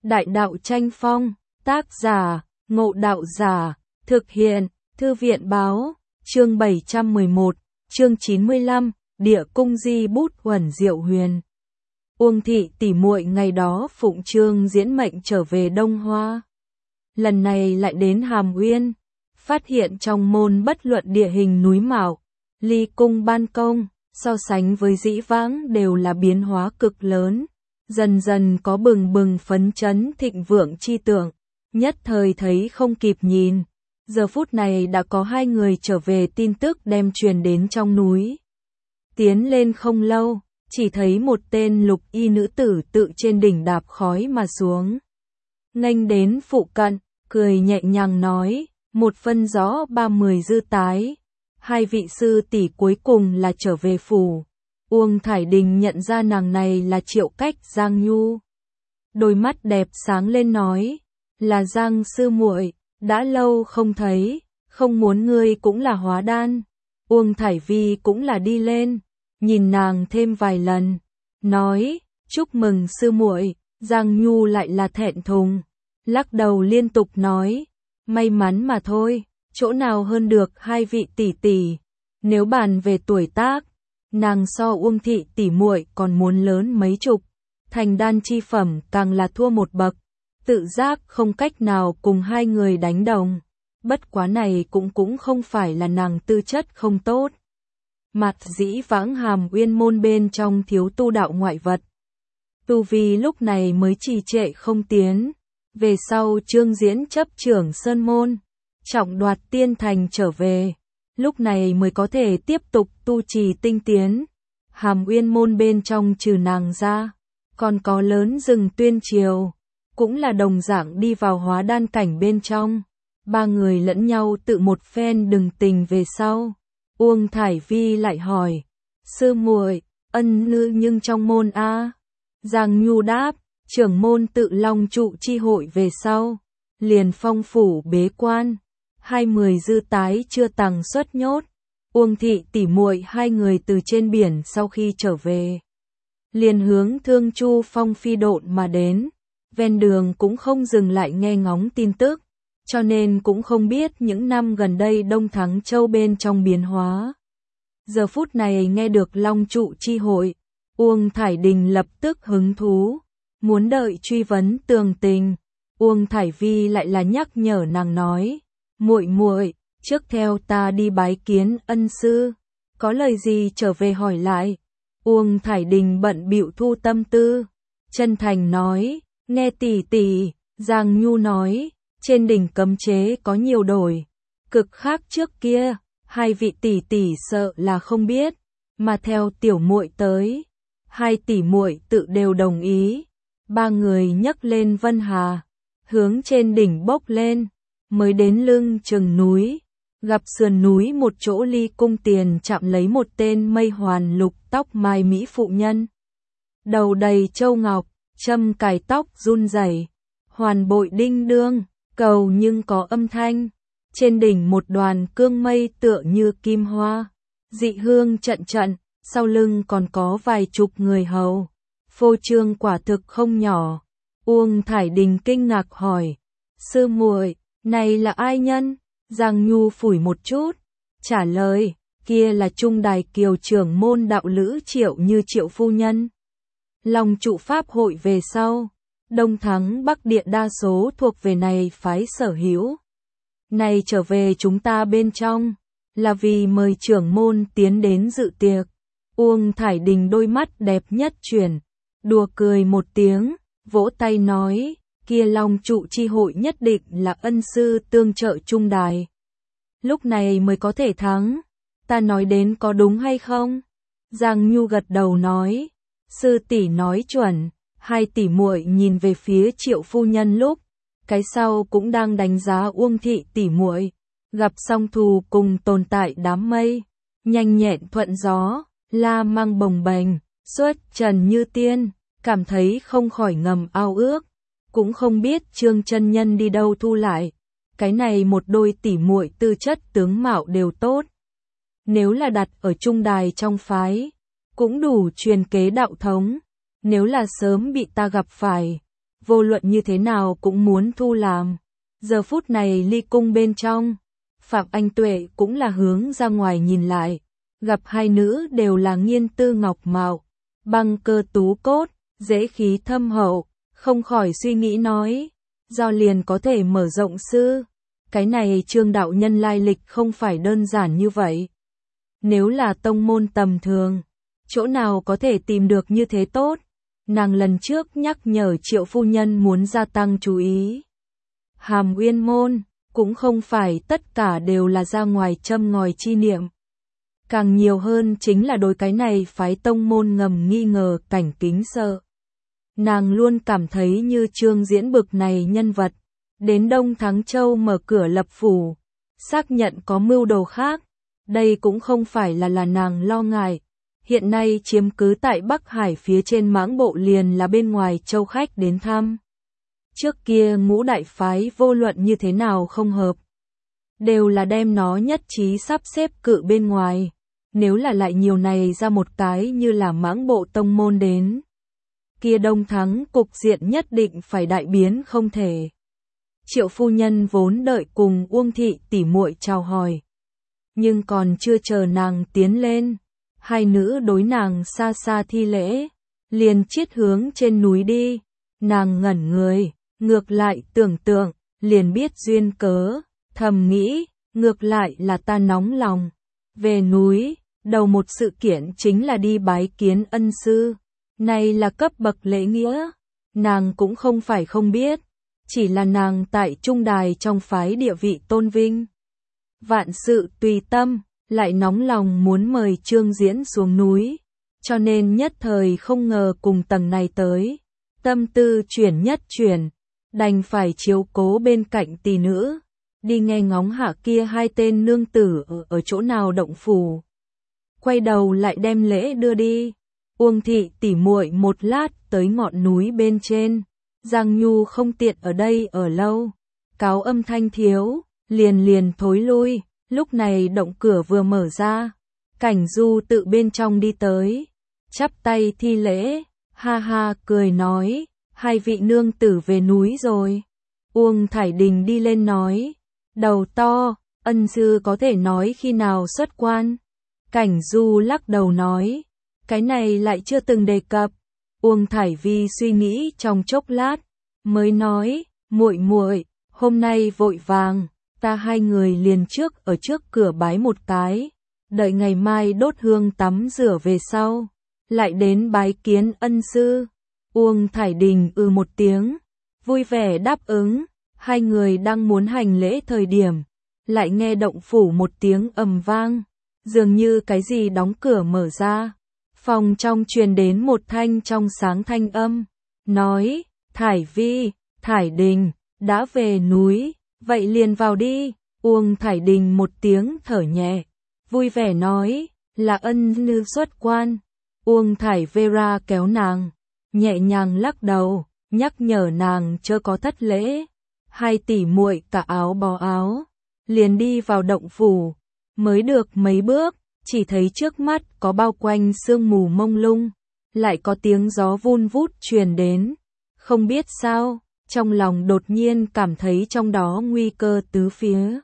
Đại đạo tranh phong, tác giả, Ngộ Đạo Giả, thực hiện, Thư viện báo, chương 711, chương 95, Địa cung di bút Uẩn Diệu Huyền. Uông thị tỷ muội ngày đó phụng trương diễn mệnh trở về Đông Hoa. Lần này lại đến Hàm Uyên, phát hiện trong môn bất luận địa hình núi mạo, ly cung ban công, so sánh với dĩ vãng đều là biến hóa cực lớn, dần dần có bừng bừng phấn chấn thịnh vượng chi tưởng, nhất thời thấy không kịp nhìn. Giờ phút này đã có hai người trở về tin tức đem truyền đến trong núi. Tiến lên không lâu, chỉ thấy một tên lục y nữ tử tự trên đỉnh đạp khói mà xuống. Nghênh đến phụ cận, cười nhẹ nhàng nói, một phân gió 30 dư tái. Hai vị sư tỷ cuối cùng là trở về phủ. Uông Thải Đình nhận ra nàng này là Triệu Cách Giang Nhu. Đôi mắt đẹp sáng lên nói, là Giang sư muội, đã lâu không thấy, không muốn ngươi cũng là hóa đan. Uông Thải Vi cũng là đi lên, nhìn nàng thêm vài lần, nói, chúc mừng sư muội. Giang Nhu lại là thẹn thùng, lắc đầu liên tục nói, may mắn mà thôi, chỗ nào hơn được hai vị tỷ tỷ. Nếu bàn về tuổi tác, nàng so Uông thị tỷ muội còn muốn lớn mấy chục, thành đan chi phẩm càng là thua một bậc, tự giác không cách nào cùng hai người đánh đồng. Bất quá này cũng không phải là nàng tư chất không tốt. Mặt dĩ vãng Hàm Uyên môn bên trong thiếu tu đạo ngoại vật. Tu vi lúc này mới trì trệ không tiến. Về sau Trương Diễn chấp trưởng Sơn Môn, trọng đoạt tiên thành trở về, lúc này mới có thể tiếp tục tu trì tinh tiến. Hàm Uyên môn bên trong trừ nàng ra, còn có Lớn Rừng Tuyên Triều, cũng là đồng dạng đi vào hóa đan cảnh bên trong. Ba người lẫn nhau tự một phen đừng tình về sau. Uông Thải Vi lại hỏi, sư muội, ân nữ nhưng trong môn a? Giang Nhu đáp, trưởng môn tự long trụ chi hội về sau, liền phong phủ bế quan, 20 dư tái chưa tằng xuất nhốt. Uông thị tỷ muội hai người từ trên biển sau khi trở về, liền hướng Thương Chu Phong phi độn mà đến, ven đường cũng không dừng lại nghe ngóng tin tức, cho nên cũng không biết những năm gần đây Đông Thắng Châu bên trong biến hóa. Giờ phút này nghe được long trụ chi hội, Uông Thải Đình lập tức hứng thú, muốn đợi truy vấn tường tình. Uông Thải Vi lại là nhắc nhở nàng nói, muội muội, trước theo ta đi bái kiến ân sư, có lời gì trở về hỏi lại. Uông Thải Đình bận bịu thu tâm tư, chân thành nói, nghe tỷ tỷ. Giang Nhu nói, trên đỉnh cấm chế có nhiều đổi, cực khác trước kia, hai vị tỷ tỷ sợ là không biết, mà theo tiểu muội tới, hai tỷ muội tự đều đồng ý. Ba người nhấc lên Vân Hà, hướng trên đỉnh bốc lên, mới đến lưng chừng núi, gặp sườn núi một chỗ ly cung tiền chạm lấy một tên mây hoàn lục tóc mai mỹ phụ nhân. Đầu đầy châu ngọc, châm cài tóc run rẩy, hoàn bội đinh đương, cầu nhưng có âm thanh. Trên đỉnh một đoàn cương mây tựa như kim hoa, dị hương trận trận, sau lưng còn có vài chục người hầu. Phô trương quả thực không nhỏ. Uông Thải Đình kinh ngạc hỏi, sư muội, này là ai nhân? Giang Nhu phủi một chút, trả lời, kia là Trung Đài Kiều trưởng môn đạo lữ Triệu Như Triệu phu nhân. Long trụ pháp hội về sau, Đông Thắng Bắc Địa đa số thuộc về này phái sở hữu. Này trở về chúng ta bên trong, là vì mời trưởng môn tiến đến dự tiệc. Uông Thải Đình đôi mắt đẹp nhất chuyển, đùa cười một tiếng, vỗ tay nói, kia long trụ chi hội nhất định là ân sư tương trợ Trung Đài. Lúc này mới có thể thắng, ta nói đến có đúng hay không? Giang Nhu gật đầu nói, sư tỷ nói chuẩn. Hai tỷ muội nhìn về phía Triệu phu nhân lúc, cái sau cũng đang đánh giá Uông thị tỷ muội, gặp song thù cùng tồn tại đám mây, nhanh nhẹn thuận gió, la mang bồng bềnh, xuất trần như tiên, cảm thấy không khỏi ngầm ao ước, cũng không biết Trương chân nhân đi đâu thu lại, cái này một đôi tỷ muội tư chất tướng mạo đều tốt. Nếu là đặt ở Trung Đài trong phái, cũng đủ truyền kế đạo thống. Nếu là sớm bị ta gặp phải, vô luận như thế nào cũng muốn thu làm. Giờ phút này ly cung bên trong, Phạm Anh Tuệ cũng là hướng ra ngoài nhìn lại, gặp hai nữ đều là nghiên tư ngọc mạo, băng cơ tú cốt, dễ khí thâm hậu, không khỏi suy nghĩ nói, do liền có thể mở rộng sư. Cái này Trương đạo nhân lai lịch không phải đơn giản như vậy. Nếu là tông môn tầm thường, chỗ nào có thể tìm được như thế tốt? Nàng lần trước nhắc nhở Triệu phu nhân muốn gia tăng chú ý. Hàm Uyên môn, cũng không phải tất cả đều là ra ngoài châm ngòi chi niệm. Càng nhiều hơn chính là đối cái này phái tông môn ngầm nghi ngờ cảnh kính sợ. Nàng luôn cảm thấy như Trương Diễn bực này nhân vật, đến Đông Thắng Châu mở cửa lập phủ, xác nhận có mưu đồ khác, đây cũng không phải là nàng lo ngại. Hiện nay chiếm cứ tại Bắc Hải phía trên mãng bộ liền là bên ngoài châu khách đến thăm. Trước kia ngũ đại phái vô luận như thế nào không hợp, đều là đem nó nhất trí sắp xếp cự bên ngoài. Nếu là lại nhiều này ra một cái như là mãng bộ tông môn đến, kia Đông Thắng cục diện nhất định phải đại biến không thể. Triệu phu nhân vốn đợi cùng Uông thị tỉ muội chào hỏi, nhưng còn chưa chờ nàng tiến lên, hai nữ đối nàng xa xa thi lễ, liền chiết hướng trên núi đi. Nàng ngẩn người, ngược lại tưởng tượng, liền biết duyên cớ, thầm nghĩ, ngược lại là ta nóng lòng. Về núi, đầu một sự kiện chính là đi bái kiến ân sư, này là cấp bậc lễ nghĩa, nàng cũng không phải không biết, chỉ là nàng tại trung đài trong phái địa vị tôn vinh. Vạn sự tùy tâm, lại nóng lòng muốn mời Trương Diễn xuống núi, cho nên nhất thời không ngờ cùng tầng này tới, tâm tư chuyển nhất chuyển, đành phải chiếu cố bên cạnh tỷ nữ, đi nghe ngóng hạ kia hai tên nương tử ở chỗ nào động phủ. Quay đầu lại đem lễ đưa đi. Uông thị tỉ muội một lát tới ngọn núi bên trên, Giang Nhu không tiện ở đây ở lâu, cáo âm thanh thiếu, liền thối lui. Lúc này động cửa vừa mở ra, Cảnh Du tự bên trong đi tới, chắp tay thi lễ, ha ha cười nói, hai vị nương tử về núi rồi. Uông Thải Đình đi lên nói, đầu to, ân sư có thể nói khi nào xuất quan. Cảnh Du lắc đầu nói, cái này lại chưa từng đề cập. Uông Thải Vi suy nghĩ trong chốc lát, mới nói, muội muội, hôm nay vội vàng, ta hai người liền trước ở trước cửa bái một cái, đợi ngày mai đốt hương tắm rửa về sau, lại đến bái kiến ân sư. Uông Thải Đình một tiếng, vui vẻ đáp ứng. Hai người đang muốn hành lễ thời điểm, lại nghe động phủ một tiếng ầm vang, dường như cái gì đóng cửa mở ra. Phòng trong truyền đến một thanh trong sáng thanh âm, nói, Thải Vi, Thải Đình, đã về núi, vậy liền vào đi. Uông Thải Đình một tiếng thở nhẹ, vui vẻ nói, là ân nữ xuất quan. Uông Thải Vera kéo nàng, nhẹ nhàng lắc đầu, nhắc nhở nàng chớ có thất lễ. Hai tỷ muội cả áo bó áo, liền đi vào động phủ, mới được mấy bước, chỉ thấy trước mắt có bao quanh sương mù mông lung, lại có tiếng gió vun vút truyền đến. Không biết sao, trong lòng đột nhiên cảm thấy trong đó nguy cơ tứ phía.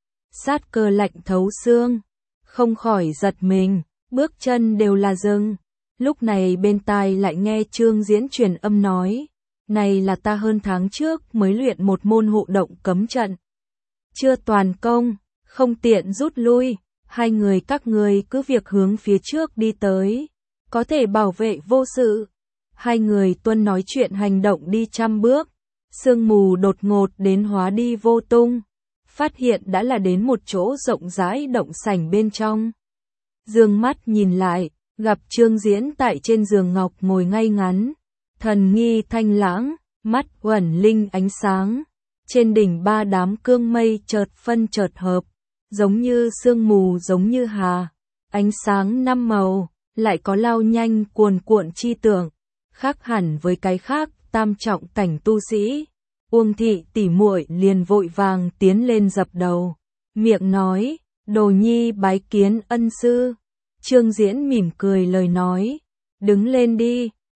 Sát cơ lạnh thấu xương, không khỏi giật mình, bước chân đều là dừng. Lúc này bên tai lại nghe Trương Diễn truyền âm nói, này là ta hơn tháng trước mới luyện một môn hộ động cấm trận. Chưa toàn công, không tiện rút lui, hai người các người cứ việc hướng phía trước đi tới, có thể bảo vệ vô sự. Hai người tuân nói chuyện hành động đi 100 bước, sương mù đột ngột đến hóa đi vô tung, phát hiện đã là đến một chỗ rộng rãi động sảnh bên trong. Dương mắt nhìn lại, gặp Trương Diễn tại trên giường ngọc ngồi ngay ngắn, thần nghi thanh lãng, mắt uẩn linh ánh sáng. Trên đỉnh ba đám cương mây chợt phân chợt hợp, giống như sương mù giống như hà, ánh sáng năm màu, lại có lao nhanh cuồn cuộn chi tưởng, khác hẳn với cái khác tam trọng cảnh tu sĩ. Uông thị tỉ muội liền vội vàng tiến lên dập đầu, miệng nói, đồ nhi bái kiến ân sư. Trương Diễn mỉm cười lời nói, đứng lên đi,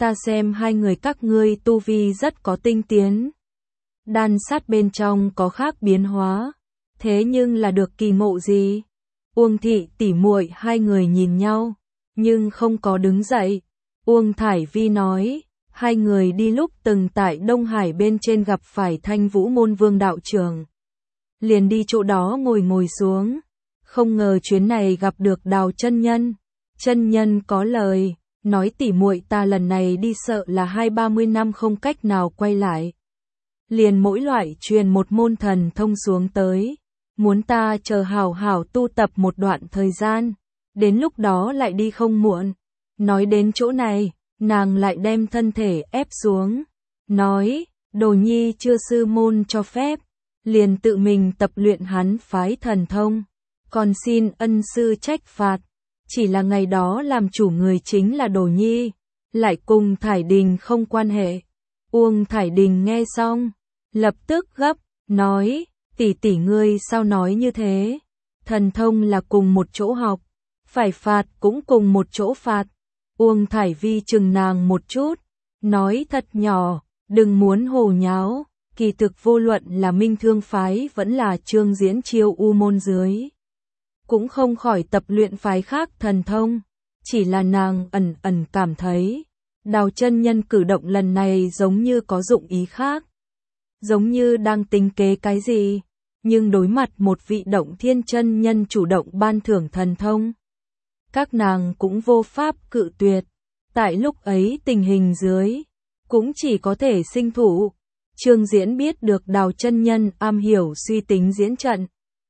ta xem hai người các ngươi tu vi rất có tinh tiến. Đan sát bên trong có khác biến hóa, thế nhưng là được kỳ ngộ gì? Uông thị tỷ muội hai người nhìn nhau, nhưng không có đứng dậy. Uông Thải Vi nói, hai người đi lúc từng tại Đông Hải bên trên gặp phải Thanh Vũ môn Vương đạo trưởng. Liền đi chỗ đó ngồi xuống, không ngờ chuyến này gặp được Đào chân nhân. Chân nhân có lời, nói tỷ muội ta lần này đi sợ là 20-30 năm không cách nào quay lại. Liền mỗi loại truyền một môn thần thông xuống tới, muốn ta chờ hảo hảo tu tập một đoạn thời gian, đến lúc đó lại đi không muộn. Nói đến chỗ này, nàng lại đem thân thể ép xuống, nói, đồ nhi chưa sư môn cho phép, liền tự mình tập luyện hắn phái thần thông, còn xin ân sư trách phạt. Chỉ là ngày đó làm chủ người chính là đồ nhi, lại cùng Thải Đình không quan hệ. Uông Thải Đình nghe xong, lập tức gấp, nói, tỷ tỷ ngươi sao nói như thế? Thần thông là cùng một chỗ học, phải phạt cũng cùng một chỗ phạt. Uông Thải Vi chừng nàng một chút, nói thật nhỏ, đừng muốn hồ nháo, kỳ thực vô luận là Minh Thương phái vẫn là Trương Diễn Chiêu U môn dưới. Cũng không khỏi tập luyện phái khác thần thông, chỉ là nàng ẩn ẩn cảm thấy, Đào chân nhân cử động lần này giống như có dụng ý khác. Giống như đang tính kế cái gì, nhưng đối mặt một vị Động Thiên chân nhân chủ động ban thưởng thần thông. Các nàng cũng vô pháp cự tuyệt, tại lúc ấy tình hình dưới, cũng chỉ có thể sinh thủ. Trương Diễn biết được Đào chân nhân am hiểu suy tính diễn trận.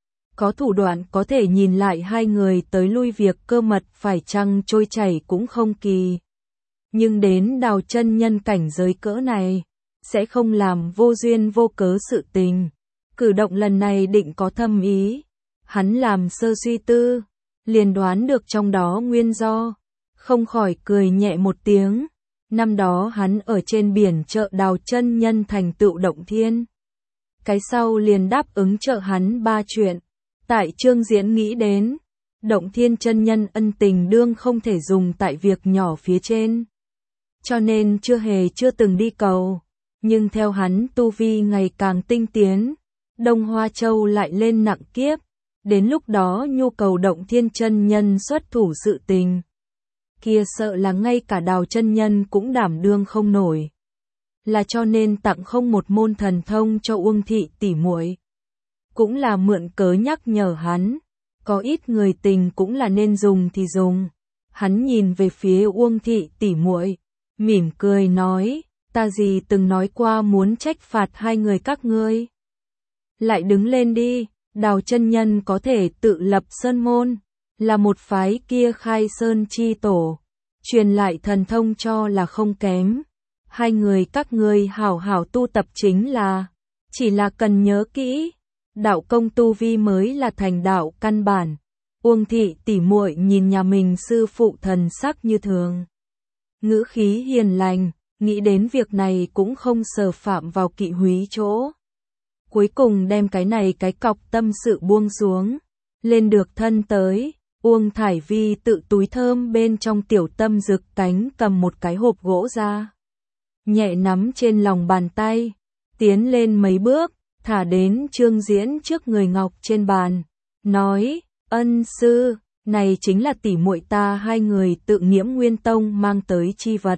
Có thủ đoạn có thể nhìn lại hai người tới lui việc cơ mật phải chăng trôi chảy cũng không kỳ. Nhưng đến Đào chân nhân cảnh giới cỡ này, sẽ không làm vô duyên vô cớ sự tình. Cử động lần này định có thâm ý. Hắn làm sơ suy tư, liền đoán được trong đó nguyên do, không khỏi cười nhẹ một tiếng. Năm đó hắn ở trên biển trợ Đào chân nhân thành tựu Động Thiên. Cái sau liền đáp ứng trợ hắn 3 chuyện. Tại Trương Diễn nghĩ đến, Động Thiên chân nhân ân tình đương không thể dùng tại việc nhỏ phía trên. Cho nên chưa từng đi cầu. Nhưng theo hắn tu vi ngày càng tinh tiến, Đông Hoa Châu lại lên nặng kiếp. Đến lúc đó nhu cầu Động Thiên chân nhân xuất thủ sự tình. Kia sợ là ngay cả Đào chân nhân cũng đảm đương không nổi. Là cho nên tặng không một môn thần thông cho Uông thị tỷ muội. Cũng là mượn cớ nhắc nhở hắn, có ít người tình cũng là nên dùng thì dùng. Hắn nhìn về phía Uông thị tỷ muội, mỉm cười nói, ta gì từng nói qua muốn trách phạt hai người các ngươi. Lại đứng lên đi, Đào chân nhân có thể tự lập sơn môn, là một phái kia khai sơn chi tổ, truyền lại thần thông cho là không kém. Hai người các ngươi hảo hảo tu tập chính là, chỉ là cần nhớ kỹ, đạo công tu vi mới là thành đạo căn bản. Uông thị tỷ muội nhìn nhà mình sư phụ thần sắc như thường, ngữ khí hiền lành, nghĩ đến việc này cũng không sờ phạm vào kỵ húy chỗ. Cuối cùng đem cái cọc tâm sự buông xuống, lên được thân tới. Uông Thải Vi tự túi thơm bên trong tiểu tâm dực cánh cầm một cái hộp gỗ ra, nhẹ nắm trên lòng bàn tay, tiến lên mấy bước, thả đến Trương Diễn trước người ngọc trên bàn, nói, ân sư, này chính là tỷ muội ta hai người tự Nghiễm Nguyên Tông mang tới chi vật.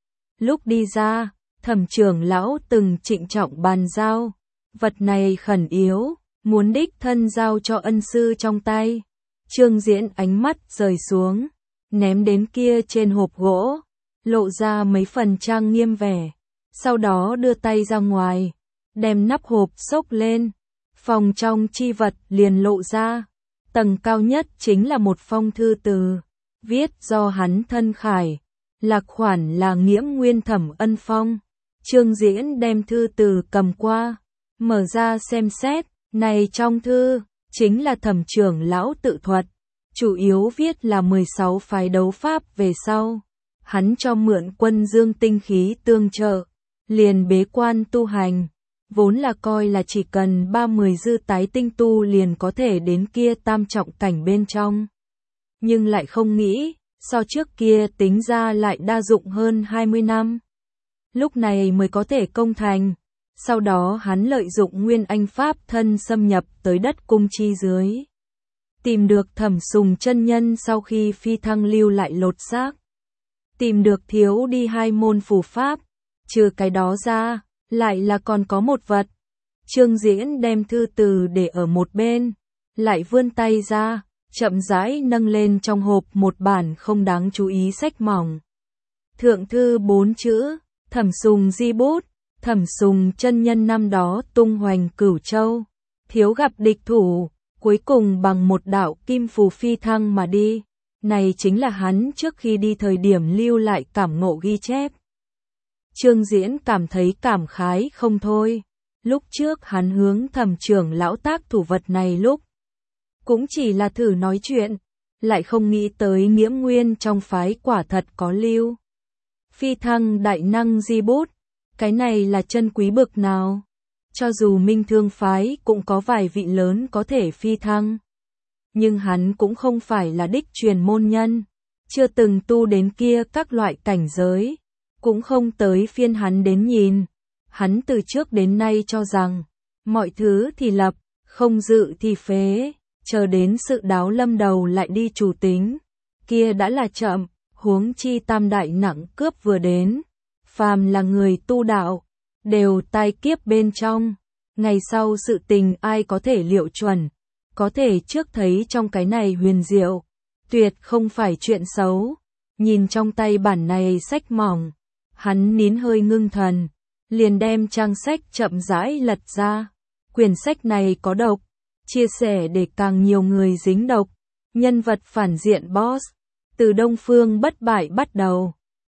Lúc đi ra, Thẩm trưởng lão từng trịnh trọng bàn giao, vật này khẩn yếu, muốn đích thân giao cho ân sư trong tay. Trương Diễn ánh mắt rời xuống, ném đến kia trên hộp gỗ, lộ ra mấy phần trang nghiêm vẻ, sau đó đưa tay ra ngoài, đem nắp hộp xốc lên, phòng trong chi vật liền lộ ra, tầng cao nhất chính là một phong thư từ, viết do hắn thân khải, lạc khoản là Nghiễm Nguyên Thẩm Ân Phong. Trương Diễn đem thư từ cầm qua, mở ra xem xét, này trong thư chính là Thẩm trưởng lão tự thuật, chủ yếu viết là 16 phái đấu pháp về sau. Hắn cho mượn Quân Dương tinh khí tương trợ, liền bế quan tu hành, vốn là coi là chỉ cần 30 dư tái tinh tu liền có thể đến kia tam trọng cảnh bên trong. Nhưng lại không nghĩ, so trước kia tính ra lại đa dụng hơn 20 năm. Lúc này mới có thể công thành. Sau đó hắn lợi dụng Nguyên Anh Pháp thân xâm nhập tới đất cung chi dưới. Tìm được Thẩm Sùng chân nhân sau khi phi thăng lưu lại lột xác. Tìm được thiếu đi 2 môn phù pháp. Trừ cái đó ra, lại là còn có một vật. Trương Diễn đem thư từ để ở một bên. Lại vươn tay ra, chậm rãi nâng lên trong hộp một bản không đáng chú ý sách mỏng. Thượng thư 4 chữ, Thẩm Sùng di bút. Thẩm Sùng chân nhân năm đó tung hoành Cửu Châu, thiếu gặp địch thủ, cuối cùng bằng một đạo kim phù phi thăng mà đi. Này chính là hắn trước khi đi thời điểm lưu lại cảm ngộ ghi chép. Trương Diễn cảm thấy cảm khái không thôi. Lúc trước hắn hướng Thẩm trưởng lão tác thủ vật này lúc cũng chỉ là thử nói chuyện, lại không nghĩ tới Nghiễm Nguyên trong phái quả thật có lưu phi thăng đại năng di bút. Cái này là chân quý bực nào? Cho dù Minh Thương phái cũng có vài vị lớn có thể phi thăng, nhưng hắn cũng không phải là đích truyền môn nhân, chưa từng tu đến kia các loại cảnh giới, cũng không tới phiên hắn đến nhìn. Hắn từ trước đến nay cho rằng, mọi thứ thì lập, không dự thì phế, chờ đến sự đáo lâm đầu lại đi chủ tính, kia đã là chậm, huống chi tam đại nặng cướp vừa đến. Phàm là người tu đạo, đều tai kiếp bên trong, ngày sau sự tình ai có thể liệu chuẩn, có thể trước thấy trong cái này huyền diệu, tuyệt không phải chuyện xấu. Nhìn trong tay bản này sách mỏng, hắn nín hơi ngưng thần, liền đem trang sách chậm rãi lật ra. Quyển sách này có độc, chia sẻ để càng nhiều người dính độc. Nhân vật phản diện boss, từ Đông Phương bất bại bắt đầu.